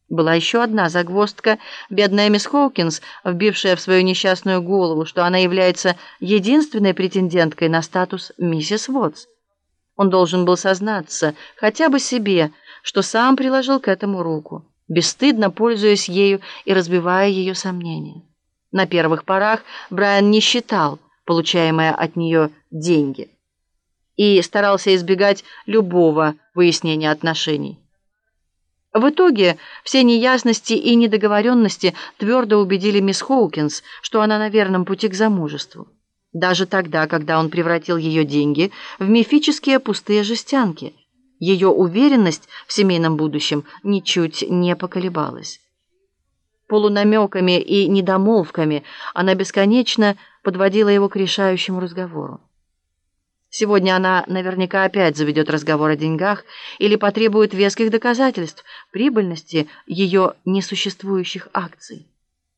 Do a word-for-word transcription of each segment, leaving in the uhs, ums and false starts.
Была еще одна загвоздка, бедная мисс Хоукинс, вбившая в свою несчастную голову, что она является единственной претенденткой на статус миссис Вотс. Он должен был сознаться хотя бы себе, что сам приложил к этому руку, бесстыдно пользуясь ею и разбивая ее сомнения. На первых порах Брайан не считал получаемые от нее деньги и старался избегать любого выяснения отношений. В итоге все неясности и недоговоренности твердо убедили мисс Хоукинс, что она на верном пути к замужеству. Даже тогда, когда он превратил ее деньги в мифические пустые жестянки, ее уверенность в семейном будущем ничуть не поколебалась. Полунамеками и недомолвками она бесконечно подводила его к решающему разговору. Сегодня она наверняка опять заведет разговор о деньгах или потребует веских доказательств прибыльности ее несуществующих акций.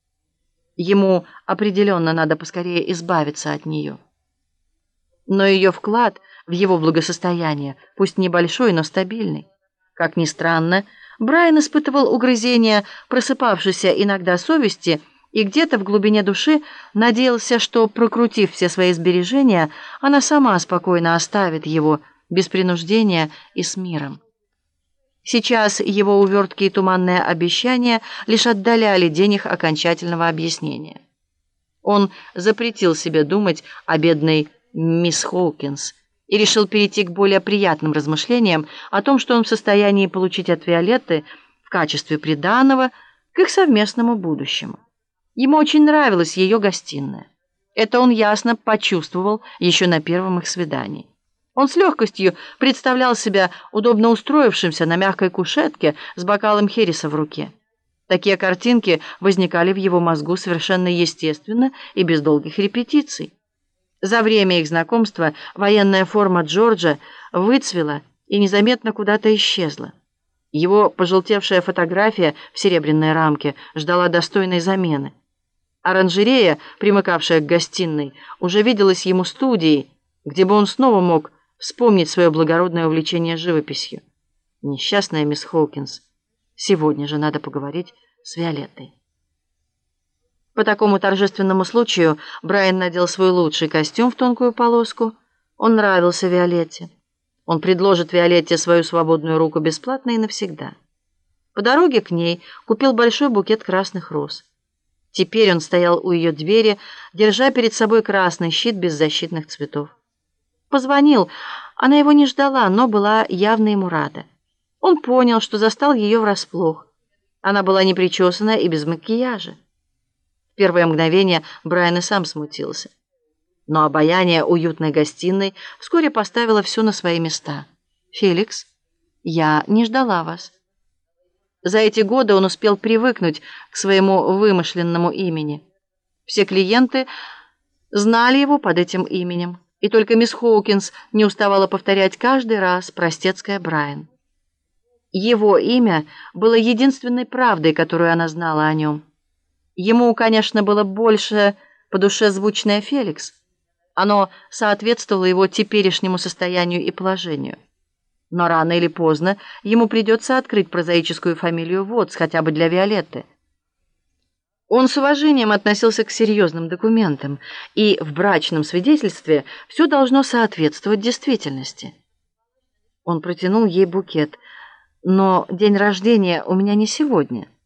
Ему определенно надо поскорее избавиться от нее. Но ее вклад в его благосостояние, пусть небольшой, но стабильный. Как ни странно, Брайан испытывал угрызения просыпавшейся иногда совести и где-то в глубине души надеялся, что, прокрутив все свои сбережения, она сама спокойно оставит его, без принуждения и с миром. Сейчас его увертки и туманные обещания лишь отдаляли день их окончательного объяснения. Он запретил себе думать о бедной мисс Хоукинс и решил перейти к более приятным размышлениям о том, что он в состоянии получить от Виолетты в качестве приданого к их совместному будущему. Ему очень нравилась ее гостиная. Это он ясно почувствовал еще на первом их свидании. Он с легкостью представлял себя удобно устроившимся на мягкой кушетке с бокалом хереса в руке. Такие картинки возникали в его мозгу совершенно естественно и без долгих репетиций. За время их знакомства военная форма Джорджа выцвела и незаметно куда-то исчезла. Его пожелтевшая фотография в серебряной рамке ждала достойной замены. Оранжерея, примыкавшая к гостиной, уже виделась ему студией, где бы он снова мог вспомнить свое благородное увлечение живописью. Несчастная мисс Хоукинс. Сегодня же надо поговорить с Виолеттой. По такому торжественному случаю Брайан надел свой лучший костюм в тонкую полоску. Он нравился Виолетте. Он предложит Виолетте свою свободную руку бесплатно и навсегда. По дороге к ней купил большой букет красных роз. Теперь он стоял у ее двери, держа перед собой красный щит без защитных цветов. Позвонил. Она его не ждала, но была явно ему рада. Он понял, что застал ее врасплох. Она была непричесана и без макияжа. В первое мгновение Брайан и сам смутился. Но обаяние уютной гостиной вскоре поставило все на свои места. «Феликс, я не ждала вас». За эти годы он успел привыкнуть к своему вымышленному имени. Все клиенты знали его под этим именем, и только мисс Хоукинс не уставала повторять каждый раз простецкое Брайан. Его имя было единственной правдой, которую она знала о нем. Ему, конечно, было больше по душе звучное Феликс. Оно соответствовало его теперешнему состоянию и положению. Но рано или поздно ему придется открыть прозаическую фамилию Вотс, хотя бы для Виолетты. Он с уважением относился к серьезным документам, и в брачном свидетельстве все должно соответствовать действительности. Он протянул ей букет. «Но день рождения у меня не сегодня».